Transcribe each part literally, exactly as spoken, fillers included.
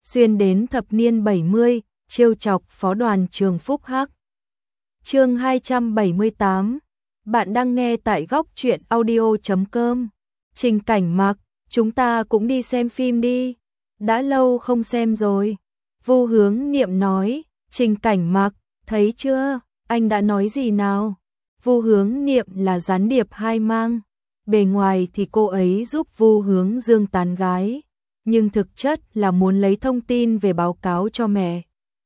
xuyên đến thập niên bảy mươi, trêu chọc phó đoàn trường Phúc Hắc. Chương hai trăm bảy mươi tám. Bạn đang nghe tại góc truyện audio chấm com. Trình Cảnh Mặc, chúng ta cũng đi xem phim đi. Đã lâu không xem rồi. Vu Hướng Niệm nói. Trình Cảnh Mặc, thấy chưa, anh đã nói gì nào? Vu Hướng Niệm là gián điệp hai mang. Bề ngoài thì cô ấy giúp Vu Hướng Dương tán gái, nhưng thực chất là muốn lấy thông tin về báo cáo cho mẹ.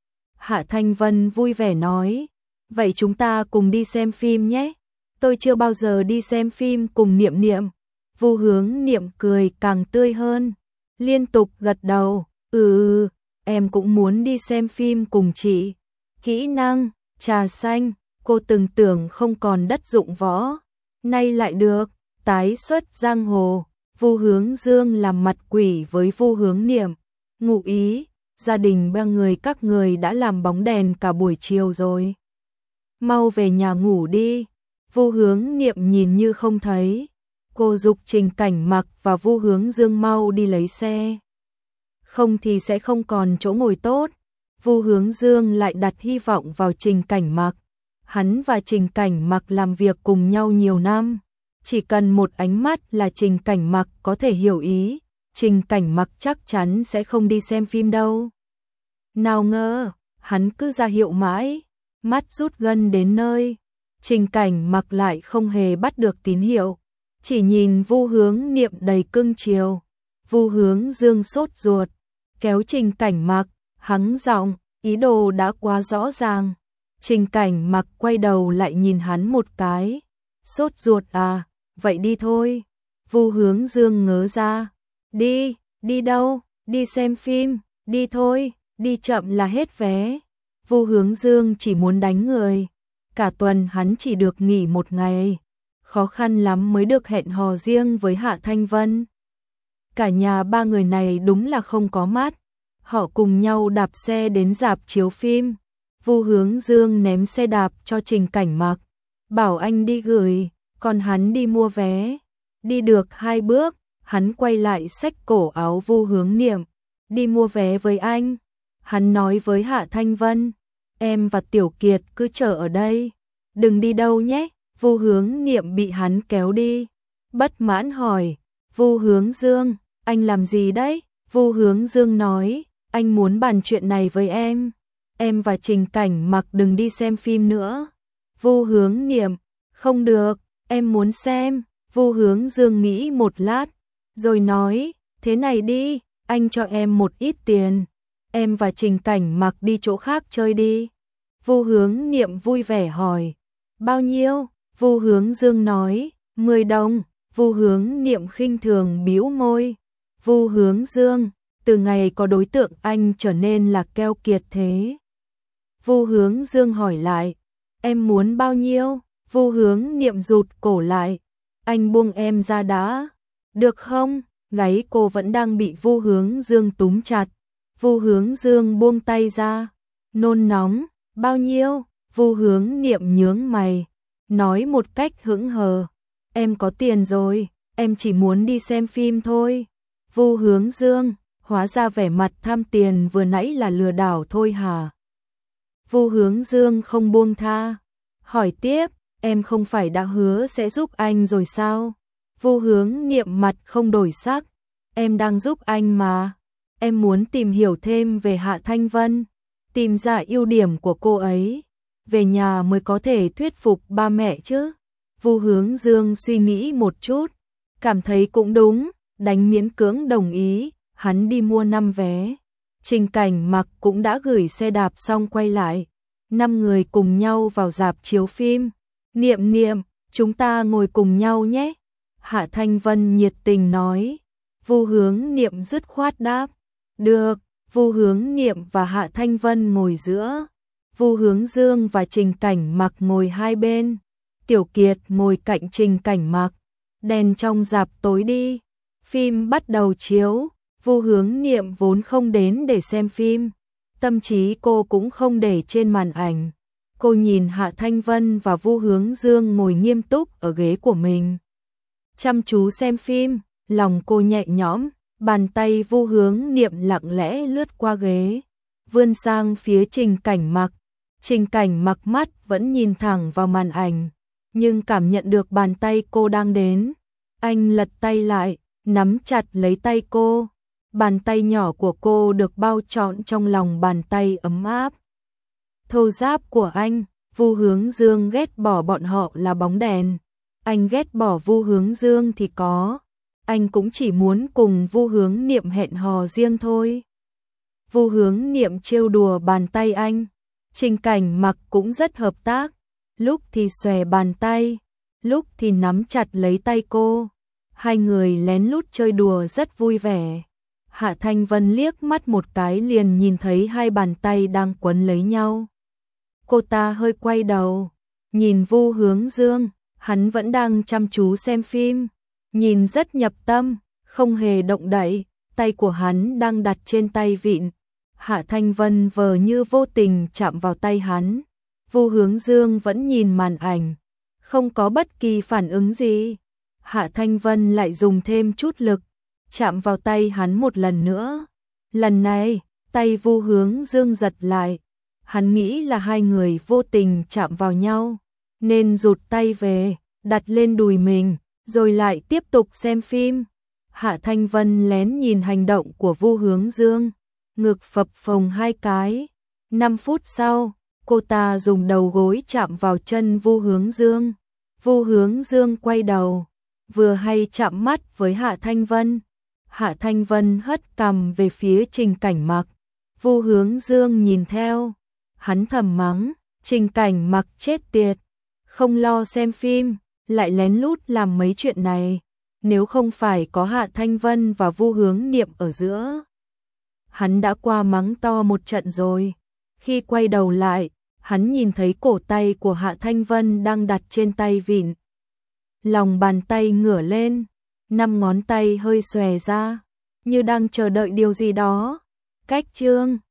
Hạ Thanh Vân vui vẻ nói. Vậy chúng ta cùng đi xem phim nhé. Tôi chưa bao giờ đi xem phim cùng Niệm Niệm. Vu Hướng Niệm cười càng tươi hơn, liên tục gật đầu. Ừ, em cũng muốn đi xem phim cùng chị. Kỹ năng, trà xanh, cô từng tưởng không còn đất dụng võ, nay lại được, tái xuất giang hồ. Vu Hướng Dương làm mặt quỷ với Vu Hướng Niệm. Ngụ ý, gia đình ba người các người đã làm bóng đèn cả buổi chiều rồi. Mau về nhà ngủ đi. Vu Hướng Niệm nhìn như không thấy. Cô giục Trình Cảnh Mặc và Vu Hướng Dương mau đi lấy xe. Không thì sẽ không còn chỗ ngồi tốt. Vu Hướng Dương lại đặt hy vọng vào Trình Cảnh Mặc. Hắn và Trình Cảnh Mặc làm việc cùng nhau nhiều năm. Chỉ cần một ánh mắt là Trình Cảnh Mặc có thể hiểu ý. Trình Cảnh Mặc chắc chắn sẽ không đi xem phim đâu. Nào ngờ, hắn cứ ra hiệu mãi. Mắt rút gân đến nơi. Trình Cảnh Mặc lại không hề bắt được tín hiệu. Chỉ nhìn Vu Hướng Niệm đầy cưng chiều. Vu Hướng Dương sốt ruột, kéo Trình Cảnh Mặc, hắng giọng, ý đồ đã quá rõ ràng. Trình Cảnh Mặc quay đầu lại nhìn hắn một cái. Sốt ruột à, vậy đi thôi. Vu Hướng Dương ngớ ra. Đi, đi đâu, đi xem phim, đi thôi, đi chậm là hết vé. Vu Hướng Dương chỉ muốn đánh người. Cả tuần hắn chỉ được nghỉ một ngày. Khó khăn lắm mới được hẹn hò riêng với Hạ Thanh Vân. Cả nhà ba người này đúng là không có mắt. Họ cùng nhau đạp xe đến rạp chiếu phim. Vu Hướng Dương ném xe đạp cho Trình Cảnh Mặc, bảo anh đi gửi, còn hắn đi mua vé. Đi được hai bước, hắn quay lại xách cổ áo Vu Hướng Niệm. Đi mua vé với anh. Hắn nói với Hạ Thanh Vân. Em và Tiểu Kiệt cứ chờ ở đây. Đừng đi đâu nhé. Vu Hướng Niệm bị hắn kéo đi. Bất mãn hỏi. Vu Hướng Dương, anh làm gì đấy? Vu Hướng Dương nói. Anh muốn bàn chuyện này với em. Em và Trình Cảnh Mặc đừng đi xem phim nữa. Vu Hướng Niệm. Không được, em muốn xem. Vu Hướng Dương nghĩ một lát, rồi nói. Thế này đi, anh cho em một ít tiền. Em và Trình Cảnh Mặc đi chỗ khác chơi đi. Vu Hướng Niệm vui vẻ hỏi. Bao nhiêu? Vu Hướng Dương nói. Mười đồng. Vu Hướng Niệm khinh thường bĩu môi. Vu Hướng Dương, từ ngày có đối tượng anh trở nên là keo kiệt thế. Vu Hướng Dương hỏi lại. Em muốn bao nhiêu? Vu Hướng Niệm rụt cổ lại. Anh buông em ra đã. Được không? Gáy cô vẫn đang bị Vu Hướng Dương túm chặt. Vu Hướng Dương buông tay ra. Nôn nóng. Bao nhiêu? Vu Hướng Niệm nhướng mày, nói một cách hững hờ. Em có tiền rồi, em chỉ muốn đi xem phim thôi. Vu Hướng Dương, hóa ra vẻ mặt tham tiền vừa nãy là lừa đảo thôi hả? Vu Hướng Dương không buông tha. Hỏi tiếp, em không phải đã hứa sẽ giúp anh rồi sao? Vu Hướng Niệm mặt không đổi sắc. Em đang giúp anh mà. Em muốn tìm hiểu thêm về Hạ Thanh Vân, tìm ra ưu điểm của cô ấy. Về nhà mới có thể thuyết phục ba mẹ chứ. Vu Hướng Dương suy nghĩ một chút, cảm thấy cũng đúng, đánh miễn cưỡng đồng ý. Hắn đi mua năm vé. Trình Cảnh Mặc cũng đã gửi xe đạp xong quay lại. Năm người cùng nhau vào rạp chiếu phim. Niệm Niệm, chúng ta ngồi cùng nhau nhé. Hạ Thanh Vân nhiệt tình nói. Vu Hướng Niệm dứt khoát đáp. Được. Vu Hướng Niệm và Hạ Thanh Vân ngồi giữa. Vu Hướng Dương và Trình Cảnh Mặc ngồi hai bên. Tiểu Kiệt ngồi cạnh Trình Cảnh Mặc. Đèn trong rạp tối đi. Phim bắt đầu chiếu. Vu Hướng Niệm vốn không đến để xem phim. Tâm trí cô cũng không để trên màn ảnh. Cô nhìn Hạ Thanh Vân và Vu Hướng Dương ngồi nghiêm túc ở ghế của mình, chăm chú xem phim. Lòng cô nhẹ nhõm, Bàn tay Vu Hướng Niệm lặng lẽ lướt qua ghế, vươn sang phía Trình Cảnh Mặc. Trình Cảnh Mặc mắt vẫn nhìn thẳng vào màn ảnh, nhưng cảm nhận được bàn tay cô đang đến. Anh lật tay lại, nắm chặt lấy tay cô. Bàn tay nhỏ của cô được bao trọn trong lòng bàn tay ấm áp. Thô ráp của anh, Vu Hướng Dương ghét bỏ bọn họ là bóng đèn. Anh ghét bỏ Vu Hướng Dương thì có. Anh cũng chỉ muốn cùng Vu Hướng Niệm hẹn hò riêng thôi. Vu Hướng Niệm trêu đùa bàn tay anh. Trình Cảnh Mặc cũng rất hợp tác. Lúc thì xòe bàn tay, lúc thì nắm chặt lấy tay cô. Hai người lén lút chơi đùa rất vui vẻ. Hạ Thanh Vân liếc mắt một cái liền nhìn thấy hai bàn tay đang quấn lấy nhau. Cô ta hơi quay đầu, nhìn Vu Hướng Dương, hắn vẫn đang chăm chú xem phim, nhìn rất nhập tâm, không hề động đậy, tay của hắn đang đặt trên tay vịn. Hạ Thanh Vân vờ như vô tình chạm vào tay hắn. Vu Hướng Dương vẫn nhìn màn ảnh, không có bất kỳ phản ứng gì. Hạ Thanh Vân lại dùng thêm chút lực, chạm vào tay hắn một lần nữa. Lần này, tay Vu Hướng Dương giật lại. Hắn nghĩ là hai người vô tình chạm vào nhau, nên rụt tay về, đặt lên đùi mình, rồi lại tiếp tục xem phim. Hạ Thanh Vân lén nhìn hành động của Vu Hướng Dương, ngực phập phồng hai cái. Năm phút sau, cô ta dùng đầu gối chạm vào chân Vu Hướng Dương. Vu Hướng Dương quay đầu, vừa hay chạm mắt với Hạ Thanh Vân. Hạ Thanh Vân hất cằm về phía Trình Cảnh Mặc. Vu Hướng Dương nhìn theo, hắn thầm mắng, Trình Cảnh Mặc chết tiệt, không lo xem phim, lại lén lút làm mấy chuyện này. Nếu không phải có Hạ Thanh Vân và Vu Hướng Niệm ở giữa, hắn đã qua mắng to một trận rồi. Khi quay đầu lại, hắn nhìn thấy cổ tay của Hạ Thanh Vân đang đặt trên tay vịn. Lòng bàn tay ngửa lên, năm ngón tay hơi xòe ra, như đang chờ đợi điều gì đó. Cách chương